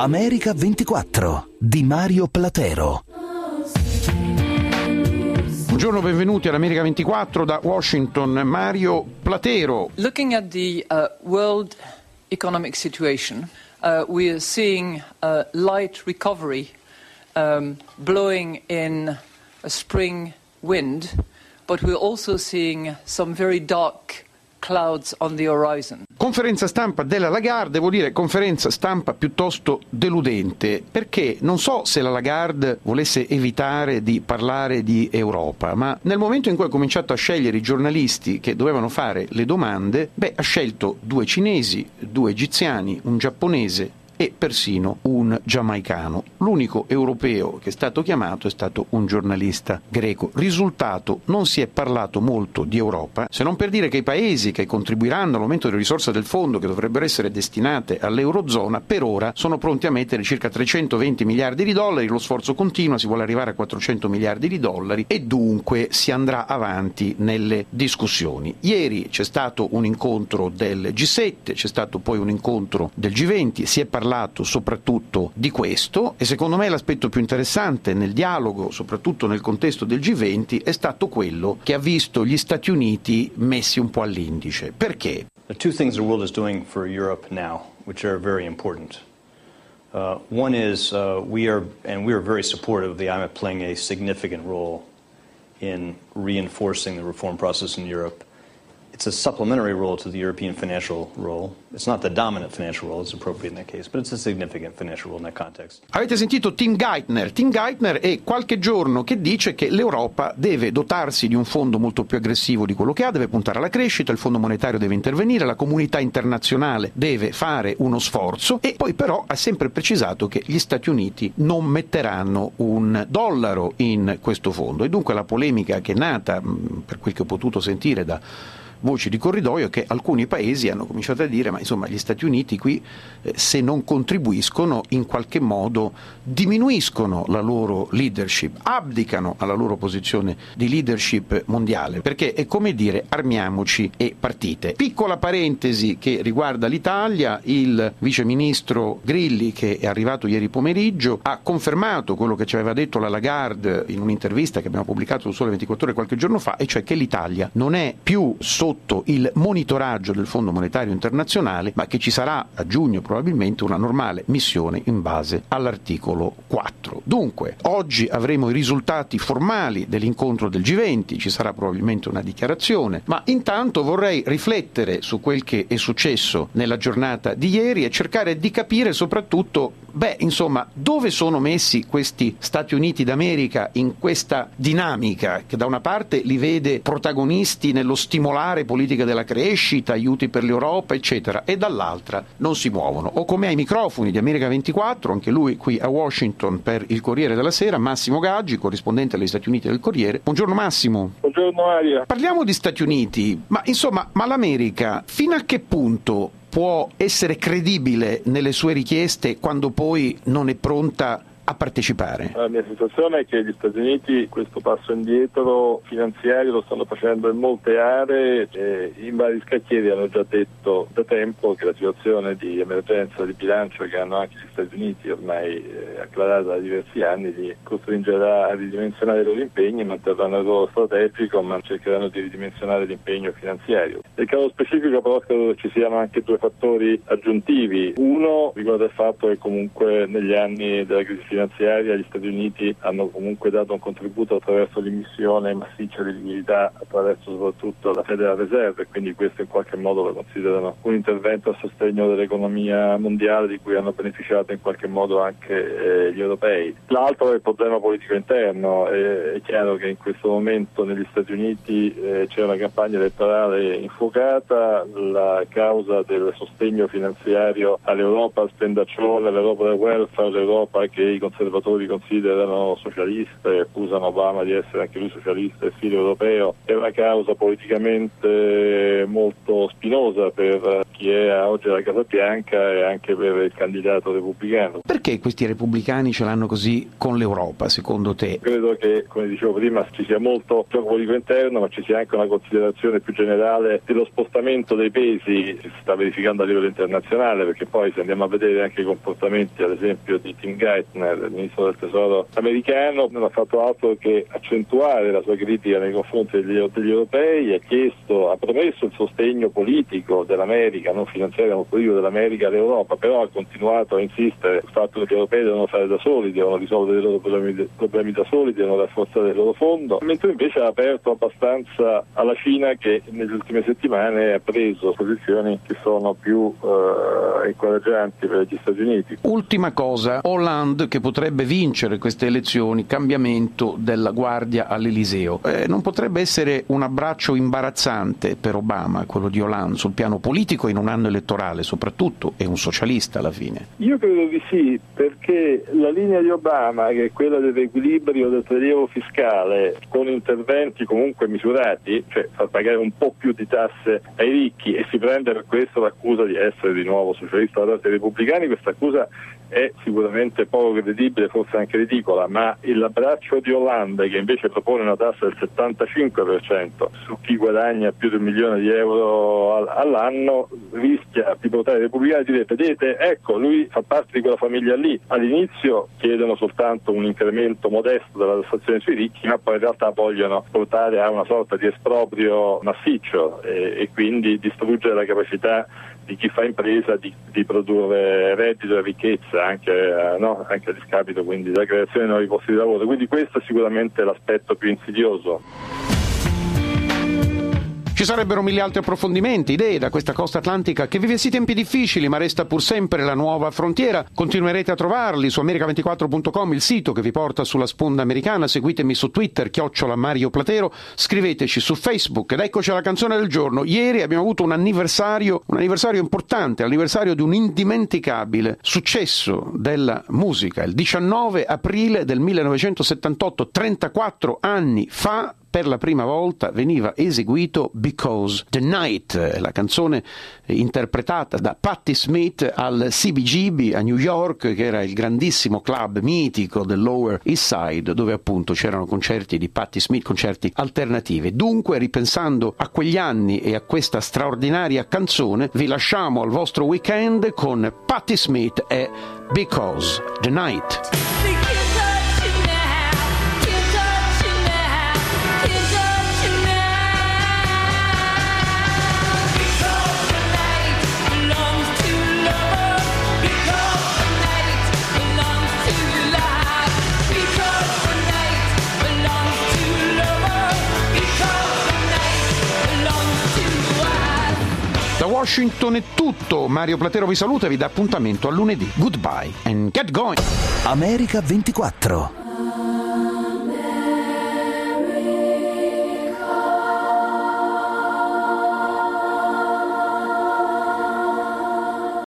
America 24 di Mario Platero. Buongiorno, benvenuti all'America 24 da Washington, Mario Platero. Looking at the world economic situation, we are seeing a light recovery blowing in a spring wind, but we're also seeing some very dark clouds on the horizon. Conferenza stampa della Lagarde, devo dire conferenza stampa piuttosto deludente, perché non so se la Lagarde volesse evitare di parlare di Europa, ma nel momento in cui ha cominciato a scegliere i giornalisti che dovevano fare le domande, ha scelto 2 cinesi, 2 egiziani, un giapponese e persino un giamaicano. L'unico europeo che è stato chiamato è stato un giornalista greco. Risultato: non si è parlato molto di Europa, se non per dire che i paesi che contribuiranno all'aumento delle risorse del fondo, che dovrebbero essere destinate all'Eurozona, per ora sono pronti a mettere circa 320 miliardi di dollari, lo sforzo continua, si vuole arrivare a 400 miliardi di dollari e dunque si andrà avanti nelle discussioni. Ieri c'è stato un incontro del G7, c'è stato poi un incontro del G20, si è parlato soprattutto di questo e secondo me l'aspetto più interessante nel dialogo, soprattutto nel contesto del G20, è stato quello che ha visto gli Stati Uniti messi un po' all'indice. Perché? There are 2 things the world is doing for Europe now, which are very important. One is we are very supportive of the IMF playing a significant role in reinforcing the reform process in Europe. It's a supplementary role to the European financial role. It's not the dominant financial role, it's appropriate in that case, but it's a significant financial role in that context. Avete sentito Tim Geithner. Tim Geithner è qualche giorno che dice che l'Europa deve dotarsi di un fondo molto più aggressivo di quello che ha, deve puntare alla crescita, il Fondo monetario deve intervenire, la comunità internazionale deve fare uno sforzo e poi però ha sempre precisato che gli Stati Uniti non metteranno $1 in questo fondo e dunque la polemica che è nata, per quel che ho potuto sentire da voci di corridoio, che alcuni paesi hanno cominciato a dire ma insomma gli Stati Uniti qui se non contribuiscono in qualche modo diminuiscono la loro leadership, abdicano alla loro posizione di leadership mondiale, perché è come dire armiamoci e partite. Piccola parentesi che riguarda l'Italia: il vice ministro Grilli, che è arrivato ieri pomeriggio, ha confermato quello che ci aveva detto la Lagarde in un'intervista che abbiamo pubblicato su Sole 24 Ore qualche giorno fa, e cioè che l'Italia non è più sotto il monitoraggio del Fondo monetario internazionale, ma che ci sarà a giugno probabilmente una normale missione in base all'articolo 4. Dunque, oggi avremo i risultati formali dell'incontro del G20, ci sarà probabilmente una dichiarazione, ma intanto vorrei riflettere su quel che è successo nella giornata di ieri e cercare di capire soprattutto, dove sono messi questi Stati Uniti d'America in questa dinamica che da una parte li vede protagonisti nello stimolare politica della crescita, aiuti per l'Europa, eccetera, e dall'altra non si muovono. Ho con me ai microfoni di America 24, anche lui qui a Washington per il Corriere della Sera, Massimo Gaggi, corrispondente agli Stati Uniti del Corriere. Buongiorno Massimo. Buongiorno Mario. Parliamo di Stati Uniti, ma l'America fino a che punto può essere credibile nelle sue richieste quando poi non è pronta a partecipare? La mia sensazione è che gli Stati Uniti questo passo indietro finanziario lo stanno facendo in molte aree e in vari scacchieri hanno già detto da tempo che la situazione di emergenza di bilancio che hanno anche gli Stati Uniti ormai acclarata da diversi anni li costringerà a ridimensionare i loro impegni, manterranno il loro strategico ma cercheranno di ridimensionare l'impegno finanziario. Nel caso specifico però credo che ci siano anche 2 fattori aggiuntivi. Uno riguarda il fatto che comunque negli anni della crisi finanziaria gli Stati Uniti hanno comunque dato un contributo attraverso l'emissione massiccia di liquidità attraverso soprattutto la Federal Reserve, e quindi questo in qualche modo lo considerano un intervento a sostegno dell'economia mondiale di cui hanno beneficiato in qualche modo anche gli europei. L'altro è il problema politico interno. È chiaro che in questo momento negli Stati Uniti c'è una campagna elettorale infuocata, la causa del sostegno finanziario all'Europa, al spendaccione, all'Europa del welfare, all'Europa che i conservatori considerano socialista e accusano Obama di essere anche lui socialista e filo europeo, è una causa politicamente molto spinosa per chi è oggi alla Casa Bianca e anche per il candidato repubblicano. Perché questi repubblicani ce l'hanno così con l'Europa, secondo te? Credo che, come dicevo prima, ci sia molto gioco politico interno, ma ci sia anche una considerazione più generale dello spostamento dei pesi che si sta verificando a livello internazionale, perché poi se andiamo a vedere anche i comportamenti, ad esempio, di Tim Geithner, il ministro del Tesoro americano, non ha fatto altro che accentuare la sua critica nei confronti degli europei, ha promesso il sostegno politico dell'America, non finanziario ma politico dell'America all'Europa, però ha continuato a insistere sul fatto che gli europei devono fare da soli, devono risolvere i loro problemi da soli, devono rafforzare il loro fondo, mentre invece ha aperto abbastanza alla Cina, che nelle ultime settimane ha preso posizioni che sono più incoraggianti per gli Stati Uniti. Ultima cosa, Hollande che potrebbe vincere queste elezioni, cambiamento della guardia all'Eliseo. Non potrebbe essere un abbraccio imbarazzante per Obama, quello di Hollande, sul piano politico in un anno elettorale soprattutto, è un socialista alla fine? Io credo di sì, perché la linea di Obama, che è quella dell'equilibrio del prelievo fiscale con interventi comunque misurati, cioè far pagare un po' più di tasse ai ricchi, e si prende per questo l'accusa di essere di nuovo socialista da parte dei repubblicani, questa accusa è sicuramente poco credibile, forse anche ridicola, ma l'abbraccio di Hollande, che invece propone una tassa del 75% su chi guadagna più di €1 milione all'anno, rischia di portare i repubblicani a dire: vedete, ecco, lui fa parte di quella famiglia lì. All'inizio chiedono soltanto un incremento modesto della tassazione sui ricchi, ma poi in realtà vogliono portare a una sorta di esproprio massiccio e quindi distruggere la capacità di chi fa impresa di produrre reddito e ricchezza, anche a discapito quindi della creazione di nuovi posti di lavoro. Quindi questo è sicuramente l'aspetto più insidioso. Ci sarebbero mille altri approfondimenti, idee da questa costa atlantica che vive sì tempi difficili ma resta pur sempre la nuova frontiera. Continuerete a trovarli su America24.com, il sito che vi porta sulla sponda americana. Seguitemi su Twitter, @Mario Platero, scriveteci su Facebook. Ed eccoci alla canzone del giorno. Ieri abbiamo avuto un anniversario importante, l'anniversario di un indimenticabile successo della musica. Il 19 aprile del 1978, 34 anni fa, per la prima volta veniva eseguito Because the Night, la canzone interpretata da Patti Smith al CBGB a New York, che era il grandissimo club mitico del Lower East Side, dove appunto c'erano concerti di Patti Smith, concerti alternativi. Dunque, ripensando a quegli anni e a questa straordinaria canzone, vi lasciamo al vostro weekend con Patti Smith e Because the Night. Da Washington è tutto, Mario Platero vi saluta e vi dà appuntamento a lunedì. Goodbye and get going! America 24